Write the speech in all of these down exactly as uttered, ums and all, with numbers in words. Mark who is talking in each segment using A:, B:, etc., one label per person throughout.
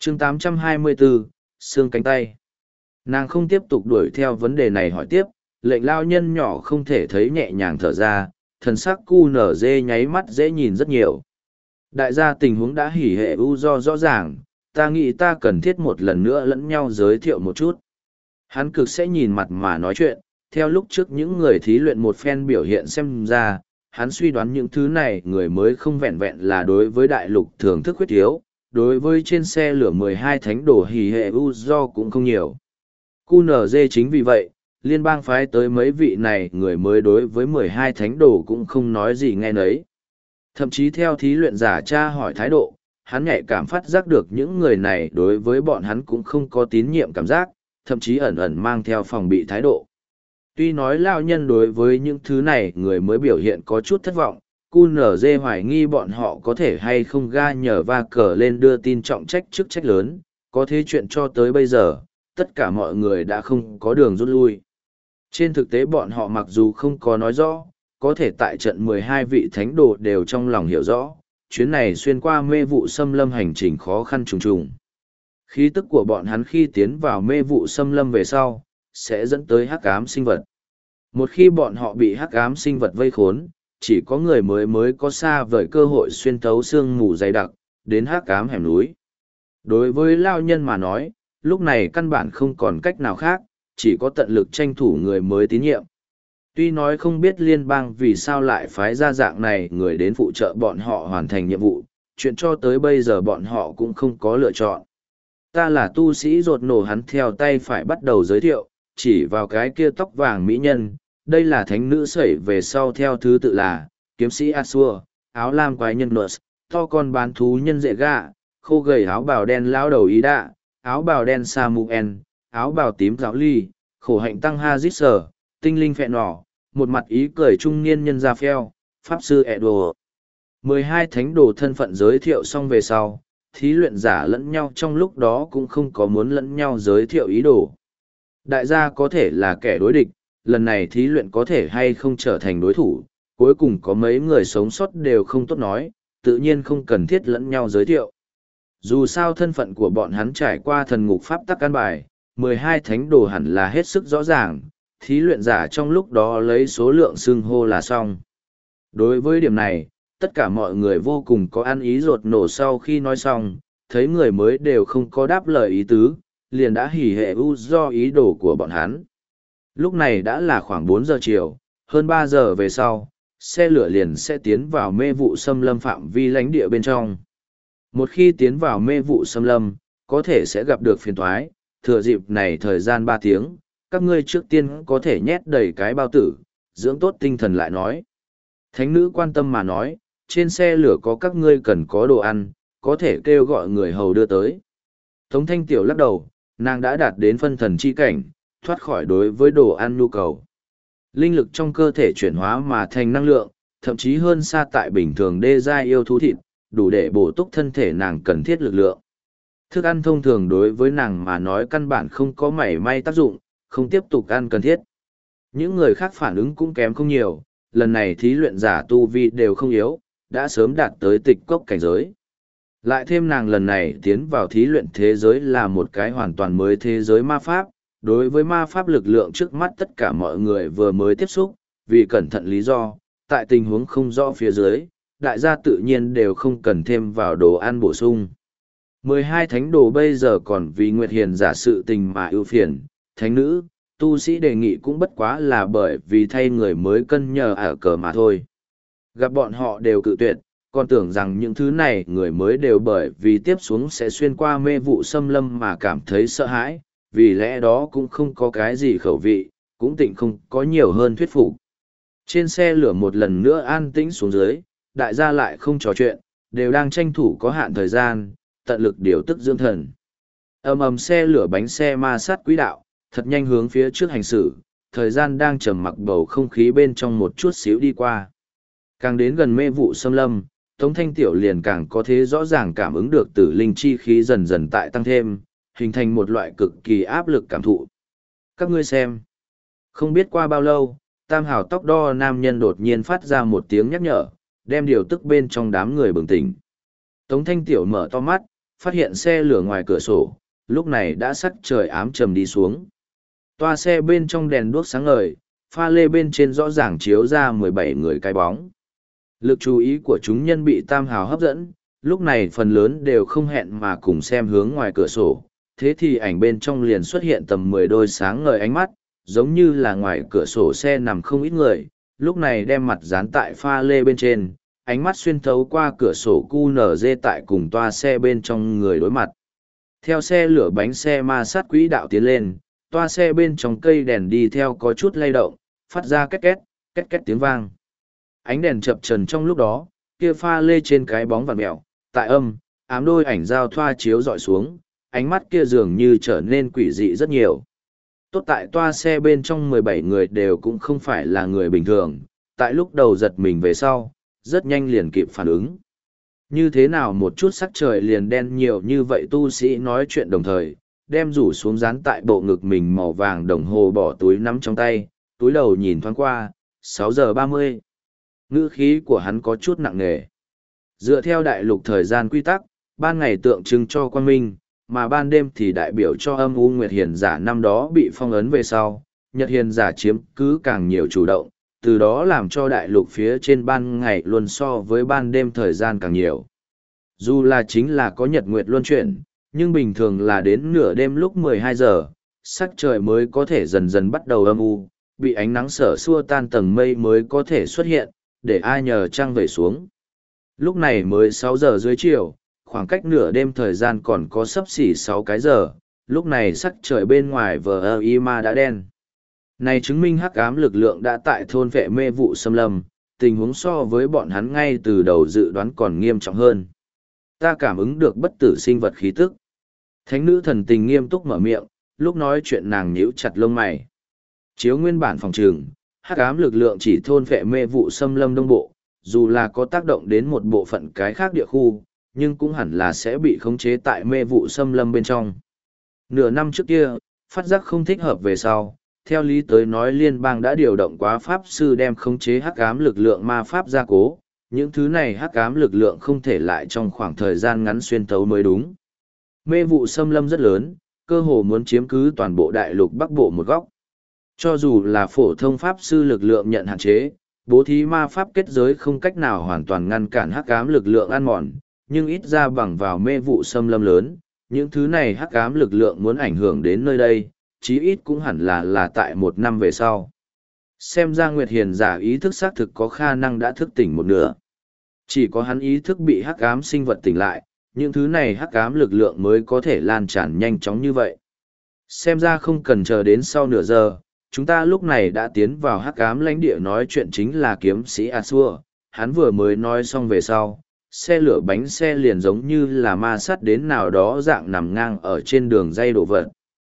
A: chương tám trăm hai mươi bốn, xương cánh tay. Nàng không tiếp tục đuổi theo vấn đề này hỏi tiếp, lệnh lao nhân nhỏ không thể thấy nhẹ nhàng thở ra, thần sắc cu nở dê nháy mắt dễ nhìn rất nhiều. Đại gia tình huống đã hỉ hệ u do rõ ràng, ta nghĩ ta cần thiết một lần nữa lẫn nhau giới thiệu một chút. Hắn cực sẽ nhìn mặt mà nói chuyện, theo lúc trước những người thí luyện một phen biểu hiện xem ra, hắn suy đoán những thứ này người mới không vẹn vẹn là đối với đại lục thưởng thức khuyết thiếu, đối với trên xe lửa mười hai thánh đồ hỉ hệ u do cũng không nhiều. cu en giê chính vì vậy, liên bang phái tới mấy vị này người mới đối với mười hai thánh đồ cũng không nói gì nghe nấy. Thậm chí theo thí luyện giả tra hỏi thái độ, hắn nhạy cảm phát giác được những người này đối với bọn hắn cũng không có tín nhiệm cảm giác, thậm chí ẩn ẩn mang theo phòng bị thái độ. Tuy nói lao nhân đối với những thứ này người mới biểu hiện có chút thất vọng, cu en giê hoài nghi bọn họ có thể hay không ga nhờ va cờ lên đưa tin trọng trách chức trách lớn, có thế chuyện cho tới bây giờ, tất cả mọi người đã không có đường rút lui. Trên thực tế bọn họ mặc dù không có nói rõ, có thể tại trận mười hai vị thánh đồ đều trong lòng hiểu rõ, chuyến này xuyên qua mê vụ xâm lâm hành trình khó khăn trùng trùng. Khí tức của bọn hắn khi tiến vào mê vụ xâm lâm về sau, sẽ dẫn tới hắc ám sinh vật. Một khi bọn họ bị hắc ám sinh vật vây khốn, chỉ có người mới mới có xa vời cơ hội xuyên thấu sương mù dày đặc, đến hắc ám hẻm núi. Đối với lao nhân mà nói, lúc này căn bản không còn cách nào khác, chỉ có tận lực tranh thủ người mới tín nhiệm. Tuy nói không biết liên bang vì sao lại phái ra dạng này người đến phụ trợ bọn họ hoàn thành nhiệm vụ, chuyện cho tới bây giờ bọn họ cũng không có lựa chọn. Ta là tu sĩ rột nổ, hắn theo tay phải bắt đầu giới thiệu, chỉ vào cái kia tóc vàng mỹ nhân, đây là thánh nữ sẩy về sau theo thứ tự là, kiếm sĩ Asua, áo lam quái nhân Nurse, to con bán thú nhân dễ gạ, khô gầy áo bào đen lão đầu ý đạ, áo bào đen Samuel, áo bào tím giáo ly, khổ hạnh tăng Hazit tinh linh phẹ nỏ, một mặt ý cười trung niên nhân gia phèo, pháp sư Edo. mười hai thánh đồ thân phận giới thiệu xong về sau, thí luyện giả lẫn nhau trong lúc đó cũng không có muốn lẫn nhau giới thiệu ý đồ. Đại gia có thể là kẻ đối địch, lần này thí luyện có thể hay không trở thành đối thủ, cuối cùng có mấy người sống sót đều không tốt nói, tự nhiên không cần thiết lẫn nhau giới thiệu. Dù sao thân phận của bọn hắn trải qua thần ngục pháp tắc căn bài, mười hai thánh đồ hẳn là hết sức rõ ràng, thí luyện giả trong lúc đó lấy số lượng xưng hô là xong. Đối với điểm này, tất cả mọi người vô cùng có ăn ý rột nổ sau khi nói xong, thấy người mới đều không có đáp lời ý tứ, liền đã hỉ hệ u do ý đồ của bọn hắn. Lúc này đã là khoảng bốn giờ chiều, hơn ba giờ về sau, xe lửa liền sẽ tiến vào mê vụ xâm lâm phạm vi lãnh địa bên trong. Một khi tiến vào mê vụ xâm lâm, có thể sẽ gặp được phiền toái, thừa dịp này thời gian ba tiếng, các ngươi trước tiên có thể nhét đầy cái bao tử, dưỡng tốt tinh thần lại nói. Thánh nữ quan tâm mà nói, trên xe lửa có các ngươi cần có đồ ăn, có thể kêu gọi người hầu đưa tới. Tống Thanh Tiểu lắc đầu, nàng đã đạt đến phân thần chi cảnh, thoát khỏi đối với đồ ăn nhu cầu. Linh lực trong cơ thể chuyển hóa mà thành năng lượng, thậm chí hơn xa tại bình thường đê giai yêu thú thịt, đủ để bổ túc thân thể nàng cần thiết lực lượng. Thức ăn thông thường đối với nàng mà nói căn bản không có mảy may tác dụng, không tiếp tục ăn cần thiết. Những người khác phản ứng cũng kém không nhiều, lần này thí luyện giả tu vi đều không yếu, đã sớm đạt tới tịch cốc cảnh giới. Lại thêm nàng lần này tiến vào thí luyện thế giới là một cái hoàn toàn mới thế giới ma pháp, đối với ma pháp lực lượng trước mắt tất cả mọi người vừa mới tiếp xúc, vì cẩn thận lý do, tại tình huống không rõ phía dưới, đại gia tự nhiên đều không cần thêm vào đồ ăn bổ sung. mười hai thánh đồ bây giờ còn vì Nguyệt Hiền giả sự tình mà ưu phiền, thánh nữ, tu sĩ đề nghị cũng bất quá là bởi vì thay người mới cân nhờ ở cờ mà thôi. Gặp bọn họ đều cự tuyệt, còn tưởng rằng những thứ này người mới đều bởi vì tiếp xuống sẽ xuyên qua mê vụ xâm lâm mà cảm thấy sợ hãi, vì lẽ đó cũng không có cái gì khẩu vị, cũng tịnh không có nhiều hơn thuyết phục. Trên xe lửa một lần nữa an tĩnh xuống dưới, đại gia lại không trò chuyện, đều đang tranh thủ có hạn thời gian, tận lực điều tức dưỡng thần. Ầm ầm xe lửa bánh xe ma sát quỹ đạo, thật nhanh hướng phía trước hành xử, thời gian đang trầm mặc bầu không khí bên trong một chút xíu đi qua. Càng đến gần mê vụ xâm lâm, Tống Thanh Tiểu liền càng có thế rõ ràng cảm ứng được tử linh chi khí dần dần tại tăng thêm, hình thành một loại cực kỳ áp lực cảm thụ. Các ngươi xem. Không biết qua bao lâu, tam hào tóc đo nam nhân đột nhiên phát ra một tiếng nhắc nhở, đem điều tức bên trong đám người bừng tỉnh. Tống Thanh Tiểu mở to mắt, phát hiện xe lửa ngoài cửa sổ, lúc này đã sắc trời ám trầm đi xuống. Toa xe bên trong đèn đuốc sáng ngời, pha lê bên trên rõ ràng chiếu ra mười bảy người cái bóng. Lực chú ý của chúng nhân bị Tam Hào hấp dẫn, lúc này phần lớn đều không hẹn mà cùng xem hướng ngoài cửa sổ, thế thì ảnh bên trong liền xuất hiện tầm mười đôi sáng ngời ánh mắt, giống như là ngoài cửa sổ xe nằm không ít người, lúc này đem mặt dán tại pha lê bên trên, ánh mắt xuyên thấu qua cửa sổ cu nở dê tại cùng toa xe bên trong người đối mặt. Theo xe lửa bánh xe ma sát quỹ đạo tiến lên, toa xe bên trong cây đèn đi theo có chút lay động, phát ra két két, két két tiếng vang. Ánh đèn chập trần trong lúc đó, kia pha lê trên cái bóng vằn mèo, tại âm, ám đôi ảnh giao thoa chiếu dọi xuống, ánh mắt kia dường như trở nên quỷ dị rất nhiều. Tốt tại toa xe bên trong mười bảy người đều cũng không phải là người bình thường, tại lúc đầu giật mình về sau, rất nhanh liền kịp phản ứng. Như thế nào một chút sắc trời liền đen nhiều như vậy tu sĩ nói chuyện đồng thời, đem rủ xuống dán tại bộ ngực mình màu vàng đồng hồ bỏ túi nắm trong tay, túi đầu nhìn thoáng qua, sáu giờ ba mươi. Ngữ khí của hắn có chút nặng nề. Dựa theo đại lục thời gian quy tắc, ban ngày tượng trưng cho quang minh, mà ban đêm thì đại biểu cho âm u nguyệt hiền giả năm đó bị phong ấn về sau, nhật hiền giả chiếm cứ càng nhiều chủ động, từ đó làm cho đại lục phía trên ban ngày luôn so với ban đêm thời gian càng nhiều. Dù là chính là có nhật nguyệt luân chuyển, nhưng bình thường là đến nửa đêm lúc mười hai giờ, sắc trời mới có thể dần dần bắt đầu âm u, bị ánh nắng sở xua tan tầng mây mới có thể xuất hiện, để ai nhờ trăng về xuống. Lúc này mới sáu giờ dưới chiều, khoảng cách nửa đêm thời gian còn có sấp xỉ sáu cái giờ, lúc này sắc trời bên ngoài vờ y ma đã đen. Này chứng minh hắc ám lực lượng đã tại thôn vệ mê vụ xâm lâm, tình huống so với bọn hắn ngay từ đầu dự đoán còn nghiêm trọng hơn. Ta cảm ứng được bất tử sinh vật khí tức. Thánh nữ thần tình nghiêm túc mở miệng, lúc nói chuyện nàng nhíu chặt lông mày. Chiếu nguyên bản phòng trường, hắc ám lực lượng chỉ thôn vệ mê vụ xâm lâm đông bộ, dù là có tác động đến một bộ phận cái khác địa khu, nhưng cũng hẳn là sẽ bị khống chế tại mê vụ xâm lâm bên trong. Nửa năm trước kia, phát giác không thích hợp về sau, theo lý tới nói liên bang đã điều động quá pháp sư đem khống chế hắc ám lực lượng ma pháp gia cố, những thứ này hắc ám lực lượng không thể lại trong khoảng thời gian ngắn xuyên thấu mới đúng. Mê vụ xâm lâm rất lớn, cơ hồ muốn chiếm cứ toàn bộ đại lục bắc bộ một góc. Cho dù là phổ thông pháp sư lực lượng nhận hạn chế, bố thí ma pháp kết giới không cách nào hoàn toàn ngăn cản hắc ám lực lượng ăn mòn, nhưng ít ra bằng vào mê vụ xâm lâm lớn, những thứ này hắc ám lực lượng muốn ảnh hưởng đến nơi đây, chí ít cũng hẳn là là tại một năm về sau. Xem ra Nguyệt Hiền giả ý thức xác thực có khả năng đã thức tỉnh một nửa. Chỉ có hắn ý thức bị hắc ám sinh vật tỉnh lại, những thứ này hắc ám lực lượng mới có thể lan tràn nhanh chóng như vậy. Xem ra không cần chờ đến sau nửa giờ, chúng ta lúc này đã tiến vào hắc ám lãnh địa nói chuyện chính là kiếm sĩ Asua, hắn vừa mới nói xong về sau, xe lửa bánh xe liền giống như là ma sát đến nào đó dạng nằm ngang ở trên đường dây đổ vật.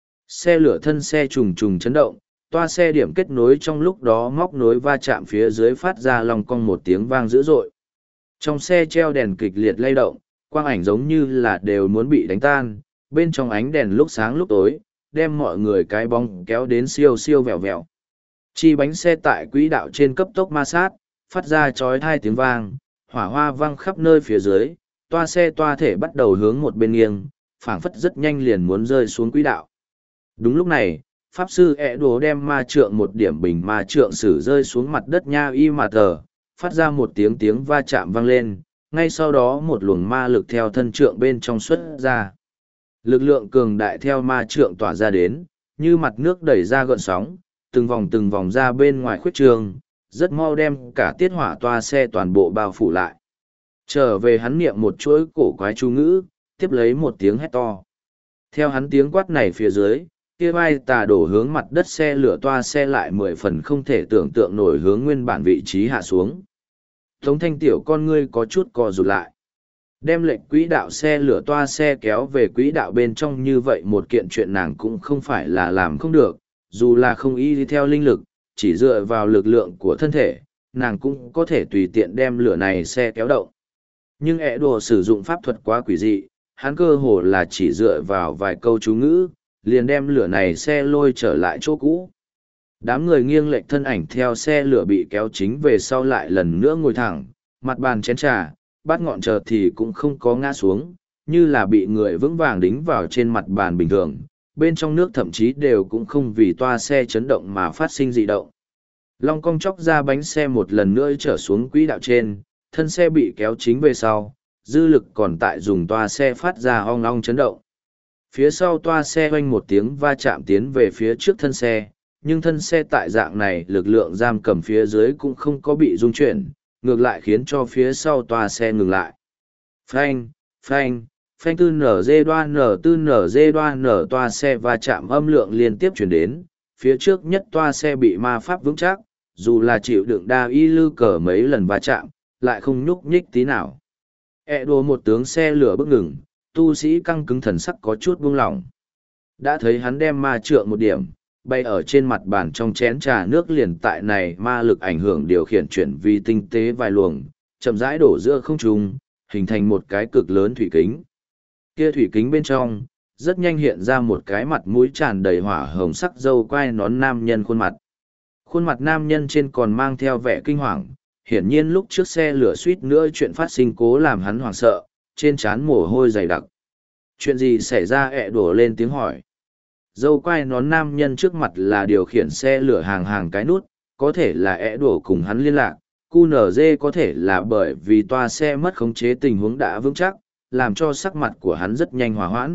A: Xe lửa thân xe trùng trùng chấn động, toa xe điểm kết nối trong lúc đó móc nối va chạm phía dưới phát ra lòng cong một tiếng vang dữ dội. Trong xe treo đèn kịch liệt lay động, quang ảnh giống như là đều muốn bị đánh tan, bên trong ánh đèn lúc sáng lúc tối, đem mọi người cái bóng kéo đến siêu siêu vẹo vẹo. Chi bánh xe tại quỹ đạo trên cấp tốc ma sát, phát ra chói tai tiếng vang, hỏa hoa văng khắp nơi phía dưới, toa xe toa thể bắt đầu hướng một bên nghiêng, phảng phất rất nhanh liền muốn rơi xuống quỹ đạo. Đúng lúc này, pháp sư ẹ đồ đem ma trượng một điểm bình ma trượng sử rơi xuống mặt đất nha y mà tờ, phát ra một tiếng tiếng va chạm vang lên, ngay sau đó một luồng ma lực theo thân trượng bên trong xuất ra. Lực lượng cường đại theo ma trượng tỏa ra đến, như mặt nước đẩy ra gợn sóng, từng vòng từng vòng ra bên ngoài khuyết trường, rất mau đem cả tiết hỏa toa xe toàn bộ bao phủ lại. Trở về hắn niệm một chuỗi cổ quái chú ngữ, tiếp lấy một tiếng hét to. Theo hắn tiếng quát này phía dưới, kia vai tà đổ hướng mặt đất xe lửa toa xe lại mười phần không thể tưởng tượng nổi hướng nguyên bản vị trí hạ xuống. Tống thanh tiểu con ngươi có chút co rụt lại. Đem lệnh quỹ đạo xe lửa toa xe kéo về quỹ đạo bên trong như vậy một kiện chuyện nàng cũng không phải là làm không được, dù là không y đi theo linh lực, chỉ dựa vào lực lượng của thân thể, nàng cũng có thể tùy tiện đem lửa này xe kéo động. Nhưng ẹ đồ sử dụng pháp thuật quá quỷ dị, hắn cơ hồ là chỉ dựa vào vài câu chú ngữ, liền đem lửa này xe lôi trở lại chỗ cũ. Đám người nghiêng lệch thân ảnh theo xe lửa bị kéo chính về sau lại lần nữa ngồi thẳng, mặt bàn chén trà, bát ngọn chờ thì cũng không có ngã xuống, như là bị người vững vàng đính vào trên mặt bàn bình thường, bên trong nước thậm chí đều cũng không vì toa xe chấn động mà phát sinh dị động. Long cong chóc ra bánh xe một lần nữa trở xuống quỹ đạo trên, thân xe bị kéo chính về sau, dư lực còn tại dùng toa xe phát ra ong ong chấn động. Phía sau toa xe oanh một tiếng va chạm tiến về phía trước thân xe, nhưng thân xe tại dạng này lực lượng giam cầm phía dưới cũng không có bị rung chuyển, ngược lại khiến cho phía sau toa xe ngừng lại. Phanh, phanh, phanh tư nở dê đoan nở tư nở dê đoan nở toa xe va chạm âm lượng liên tiếp chuyển đến, phía trước nhất toa xe bị ma pháp vững chắc, dù là chịu đựng đa y lư cờ mấy lần va chạm, lại không nhúc nhích tí nào. E đồ một tướng xe lửa bước ngừng, tu sĩ căng cứng thần sắc có chút buông lỏng. Đã thấy hắn đem ma trượng một điểm, bay ở trên mặt bàn trong chén trà nước liền tại này ma lực ảnh hưởng điều khiển chuyển vì tinh tế vài luồng, chậm rãi đổ giữa không trung, hình thành một cái cực lớn thủy kính. Kia thủy kính bên trong, rất nhanh hiện ra một cái mặt mũi tràn đầy hỏa hồng sắc dâu quai nón nam nhân khuôn mặt. Khuôn mặt nam nhân trên còn mang theo vẻ kinh hoàng, hiển nhiên lúc trước xe lửa suýt nữa chuyện phát sinh cố làm hắn hoảng sợ, trên trán mồ hôi dày đặc. Chuyện gì xảy ra? Ẹ đổ lên tiếng hỏi. Dâu quai nón nam nhân trước mặt là điều khiển xe lửa hàng hàng cái nút, có thể là ẹ đổ cùng hắn liên lạc, cu nở dê có thể là bởi vì toa xe mất khống chế tình huống đã vững chắc, làm cho sắc mặt của hắn rất nhanh hòa hoãn.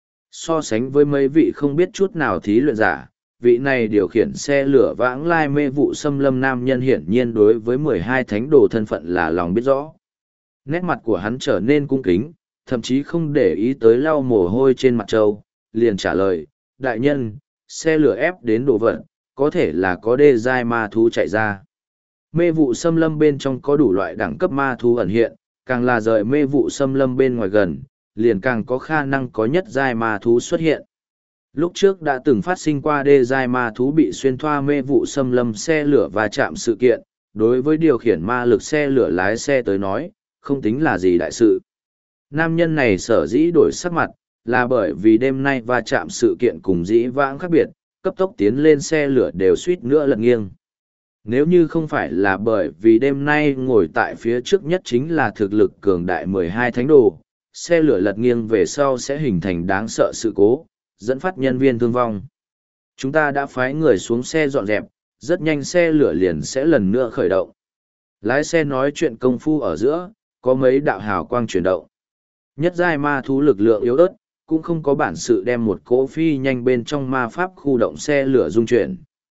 A: So sánh với mấy vị không biết chút nào thí luyện giả, vị này điều khiển xe lửa vãng lai mê vụ xâm lâm nam nhân hiển nhiên đối với mười hai thánh đồ thân phận là lòng biết rõ. Nét mặt của hắn trở nên cung kính, thậm chí không để ý tới lau mồ hôi trên mặt trâu, liền trả lời, đại nhân, xe lửa ép đến đồ vật, có thể là có đê giai ma thú chạy ra. Mê vụ xâm lâm bên trong có đủ loại đẳng cấp ma thú ẩn hiện, càng là rời mê vụ xâm lâm bên ngoài gần, liền càng có khả năng có nhất giai ma thú xuất hiện. Lúc trước đã từng phát sinh qua đê giai ma thú bị xuyên thoa mê vụ xâm lâm xe lửa và chạm sự kiện, đối với điều khiển ma lực xe lửa lái xe tới nói, không tính là gì đại sự. Nam nhân này sở dĩ đổi sắc mặt, là bởi vì đêm nay va chạm sự kiện cùng dĩ vãng khác biệt, cấp tốc tiến lên xe lửa đều suýt nữa lật nghiêng. Nếu như không phải là bởi vì đêm nay ngồi tại phía trước nhất chính là thực lực cường đại mười hai thánh đồ, xe lửa lật nghiêng về sau sẽ hình thành đáng sợ sự cố, dẫn phát nhân viên thương vong. Chúng ta đã phái người xuống xe dọn dẹp, rất nhanh xe lửa liền sẽ lần nữa khởi động. Lái xe nói chuyện công phu ở giữa, có mấy đạo hào quang chuyển động. Nhất giai ma thú lực lượng yếu ớt, cũng không có bản sự đem một cỗ phi nhanh bên trong ma pháp khu động xe lửa dung chuyển.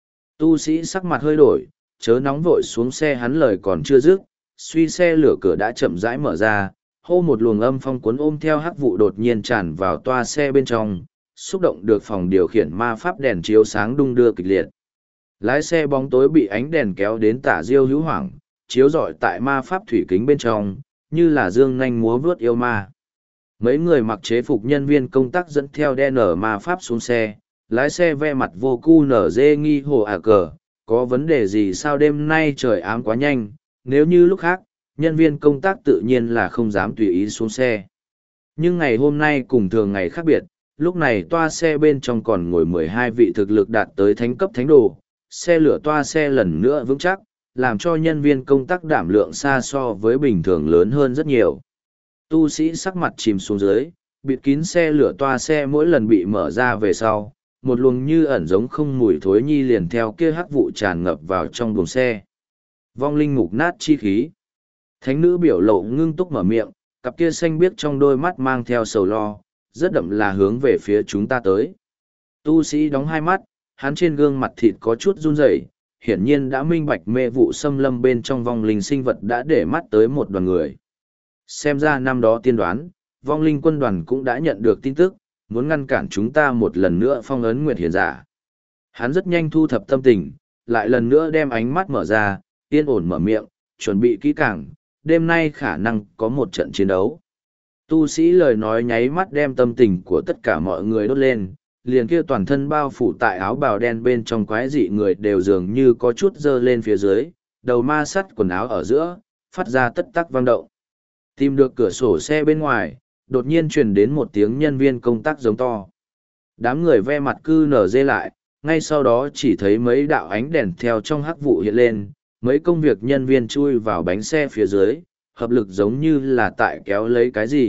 A: Tu sĩ sắc mặt hơi đổi, chớ nóng vội xuống xe, hắn lời còn chưa dứt, suy xe lửa cửa đã chậm rãi mở ra, hô một luồng âm phong cuốn ôm theo hắc vụ đột nhiên tràn vào toa xe bên trong, xúc động được phòng điều khiển ma pháp đèn chiếu sáng đung đưa kịch liệt. Lái xe bóng tối bị ánh đèn kéo đến tả diêu hữu hoảng, chiếu rọi tại ma pháp thủy kính bên trong, như là dương nhanh múa vướt yêu ma. Mấy người mặc chế phục nhân viên công tác dẫn theo đen ở ma pháp xuống xe, lái xe ve mặt vô cu nở dê nghi hồ à cờ, có vấn đề gì sao đêm nay trời ám quá nhanh, nếu như lúc khác, nhân viên công tác tự nhiên là không dám tùy ý xuống xe. Nhưng ngày hôm nay cùng thường ngày khác biệt, lúc này toa xe bên trong còn ngồi mười hai vị thực lực đạt tới thánh cấp thánh đồ, xe lửa toa xe lần nữa vững chắc, làm cho nhân viên công tác đảm lượng xa so với bình thường lớn hơn rất nhiều. Tu sĩ sắc mặt chìm xuống dưới, bịt kín xe lửa toa xe mỗi lần bị mở ra về sau, một luồng như ẩn giống không mùi thối nhi liền theo kia hắc vụ tràn ngập vào trong buồng xe. Vong linh mục nát chi khí. Thánh nữ biểu lộ ngưng túc mở miệng, cặp kia xanh biếc trong đôi mắt mang theo sầu lo, rất đậm là hướng về phía chúng ta tới. Tu sĩ đóng hai mắt, hắn trên gương mặt thịt có chút run rẩy, hiển nhiên đã minh bạch mê vụ xâm lâm bên trong vong linh sinh vật đã để mắt tới một đoàn người. Xem ra năm đó tiên đoán, vong linh quân đoàn cũng đã nhận được tin tức, muốn ngăn cản chúng ta một lần nữa phong ấn Nguyệt Hiền Giả. Hắn rất nhanh thu thập tâm tình, lại lần nữa đem ánh mắt mở ra, yên ổn mở miệng, chuẩn bị kỹ càng, đêm nay khả năng có một trận chiến đấu. Tu sĩ lời nói nháy mắt đem tâm tình của tất cả mọi người đốt lên, liền kia toàn thân bao phủ tại áo bào đen bên trong quái dị người đều dường như có chút dơ lên phía dưới, đầu ma sắt quần áo ở giữa, phát ra tất tắc vang động. Tìm được cửa sổ xe bên ngoài, đột nhiên truyền đến một tiếng nhân viên công tác giống to. Đám người ve mặt cư nở dê lại, ngay sau đó chỉ thấy mấy đạo ánh đèn theo trong hắc vụ hiện lên, mấy công việc nhân viên chui vào bánh xe phía dưới, hợp lực giống như là tại kéo lấy cái gì,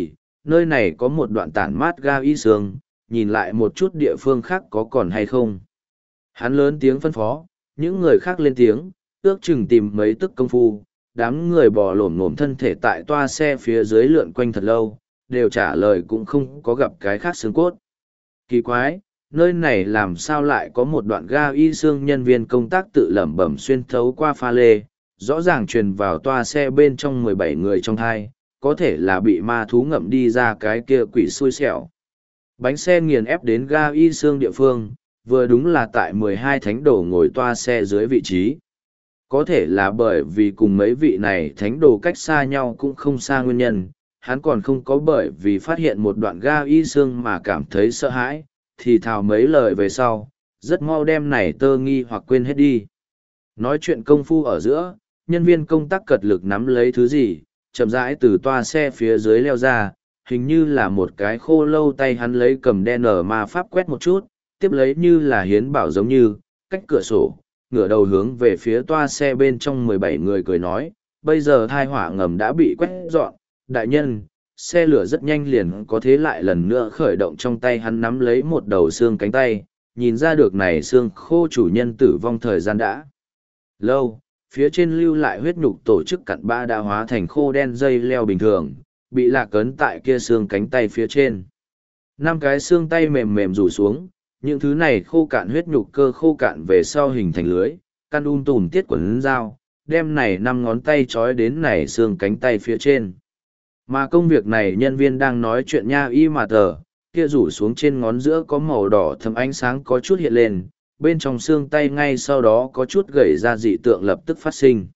A: nơi này có một đoạn tản mát ga y xương, nhìn lại một chút địa phương khác có còn hay không. Hắn lớn tiếng phân phó, những người khác lên tiếng, ước chừng tìm mấy tức công phu, đám người bò lổm ngổm thân thể tại toa xe phía dưới lượn quanh thật lâu, đều trả lời cũng không có gặp cái khác xương cốt. Kỳ quái, nơi này làm sao lại có một đoạn ga y xương, nhân viên công tác tự lẩm bẩm xuyên thấu qua pha lê, rõ ràng truyền vào toa xe bên trong mười bảy người trong thai, có thể là bị ma thú ngậm đi ra cái kia quỷ xui xẻo. Bánh xe nghiền ép đến ga y xương địa phương, vừa đúng là tại mười hai thánh đồ ngồi toa xe dưới vị trí. Có thể là bởi vì cùng mấy vị này thánh đồ cách xa nhau cũng không xa nguyên nhân, hắn còn không có bởi vì phát hiện một đoạn ga y xương mà cảm thấy sợ hãi, thì thào mấy lời về sau, rất mau đem này tơ nghi hoặc quên hết đi. Nói chuyện công phu ở giữa, nhân viên công tác cật lực nắm lấy thứ gì, chậm rãi từ toa xe phía dưới leo ra, hình như là một cái khô lâu, tay hắn lấy cầm đen ở ma pháp quét một chút, tiếp lấy như là hiến bảo giống như, cách cửa sổ, ngửa đầu hướng về phía toa xe bên trong mười bảy người cười nói, bây giờ thai hỏa ngầm đã bị quét dọn, đại nhân, xe lửa rất nhanh liền có thế lại lần nữa khởi động. Trong tay hắn nắm lấy một đầu xương cánh tay, nhìn ra được này xương khô chủ nhân tử vong thời gian đã lâu, phía trên lưu lại huyết nhục tổ chức cặn bã đã hóa thành khô đen dây leo bình thường, bị lạc ấn tại kia xương cánh tay phía trên. Năm cái xương tay mềm mềm rủ xuống, những thứ này khô cạn huyết nhục cơ khô cạn về sau hình thành lưới, căn um tùm tiết quần dao, đem này năm ngón tay trói đến này xương cánh tay phía trên. Mà công việc này nhân viên đang nói chuyện nha y mà tờ, kia rủ xuống trên ngón giữa có màu đỏ thâm ánh sáng có chút hiện lên, bên trong xương tay ngay sau đó có chút gầy ra dị tượng lập tức phát sinh.